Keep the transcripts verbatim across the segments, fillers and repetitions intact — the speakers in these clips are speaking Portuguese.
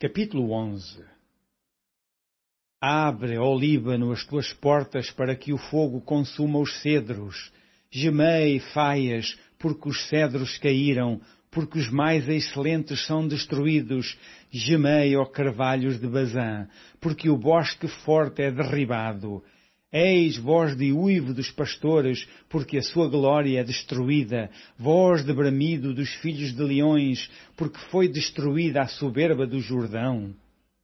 Capítulo onze. Abre, ó Líbano, as tuas portas para que o fogo consuma os cedros. Gemei, faias, porque os cedros caíram, porque os mais excelentes são destruídos. Gemei, ó carvalhos de Bazã, porque o bosque forte é derribado. Eis voz de uivo dos pastores, porque a sua glória é destruída. Voz de bramido dos filhos de leões, porque foi destruída a soberba do Jordão.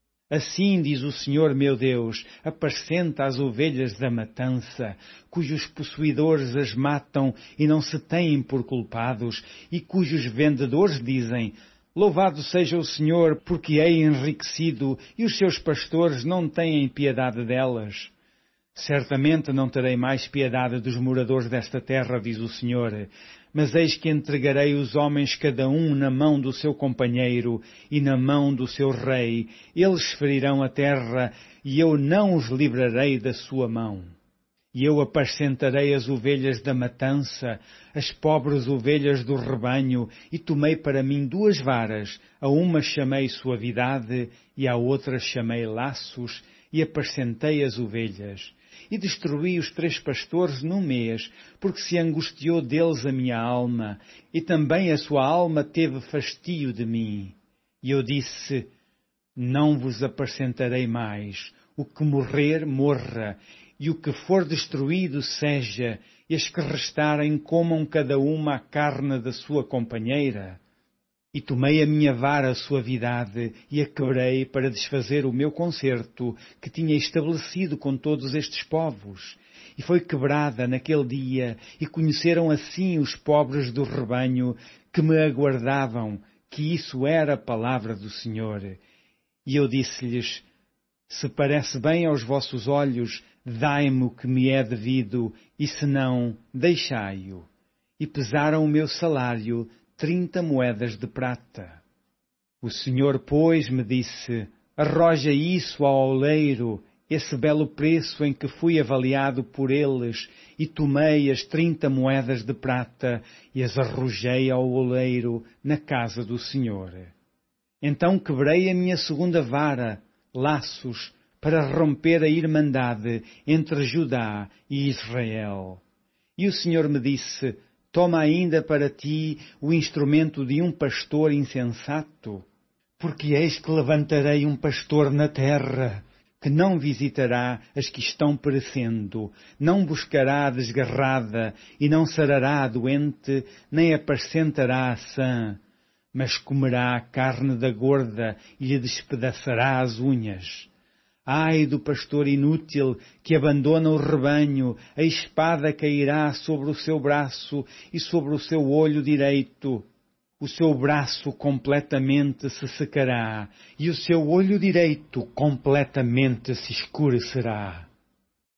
Assim diz o Senhor meu Deus, apacenta as ovelhas da matança, cujos possuidores as matam e não se têm por culpados, e cujos vendedores dizem: Louvado seja o Senhor, porque é enriquecido, e os seus pastores não têm piedade delas. Certamente não terei mais piedade dos moradores desta terra, diz o Senhor, mas eis que entregarei os homens cada um na mão do seu companheiro e na mão do seu rei. Eles ferirão a terra e eu não os livrarei da sua mão. E eu apacentarei as ovelhas da matança, as pobres ovelhas do rebanho, e tomei para mim duas varas, a uma chamei suavidade e à outra chamei laços, e apacentei as ovelhas. E destruí os três pastores num mês, porque se angustiou deles a minha alma, e também a sua alma teve fastio de mim. E eu disse: Não vos apacentarei mais. O que morrer, morra, e o que for destruído seja, e as que restarem comam cada uma a carne da sua companheira. E tomei a minha vara suavidade e a quebrei para desfazer o meu concerto que tinha estabelecido com todos estes povos. E foi quebrada naquele dia, e conheceram assim os pobres do rebanho que me aguardavam, que isso era a palavra do Senhor. E eu disse-lhes: Se parece bem aos vossos olhos, dai-me o que me é devido, e se não, deixai-o. E pesaram o meu salário, trinta moedas de prata. O Senhor, pois, me disse: Arroja isso ao oleiro, esse belo preço em que fui avaliado por eles, e tomei as trinta moedas de prata e as arrojei ao oleiro na casa do Senhor. Então quebrei a minha segunda vara, laços, para romper a irmandade entre Judá e Israel. E o Senhor me disse: Toma ainda para ti o instrumento de um pastor insensato, porque eis que levantarei um pastor na terra, que não visitará as que estão perecendo, não buscará a desgarrada, e não sarará a doente, nem apacentará a sã, mas comerá a carne da gorda e lhe despedaçará as unhas. Ai do pastor inútil que abandona o rebanho, a espada cairá sobre o seu braço e sobre o seu olho direito. O seu braço completamente se secará e o seu olho direito completamente se escurecerá.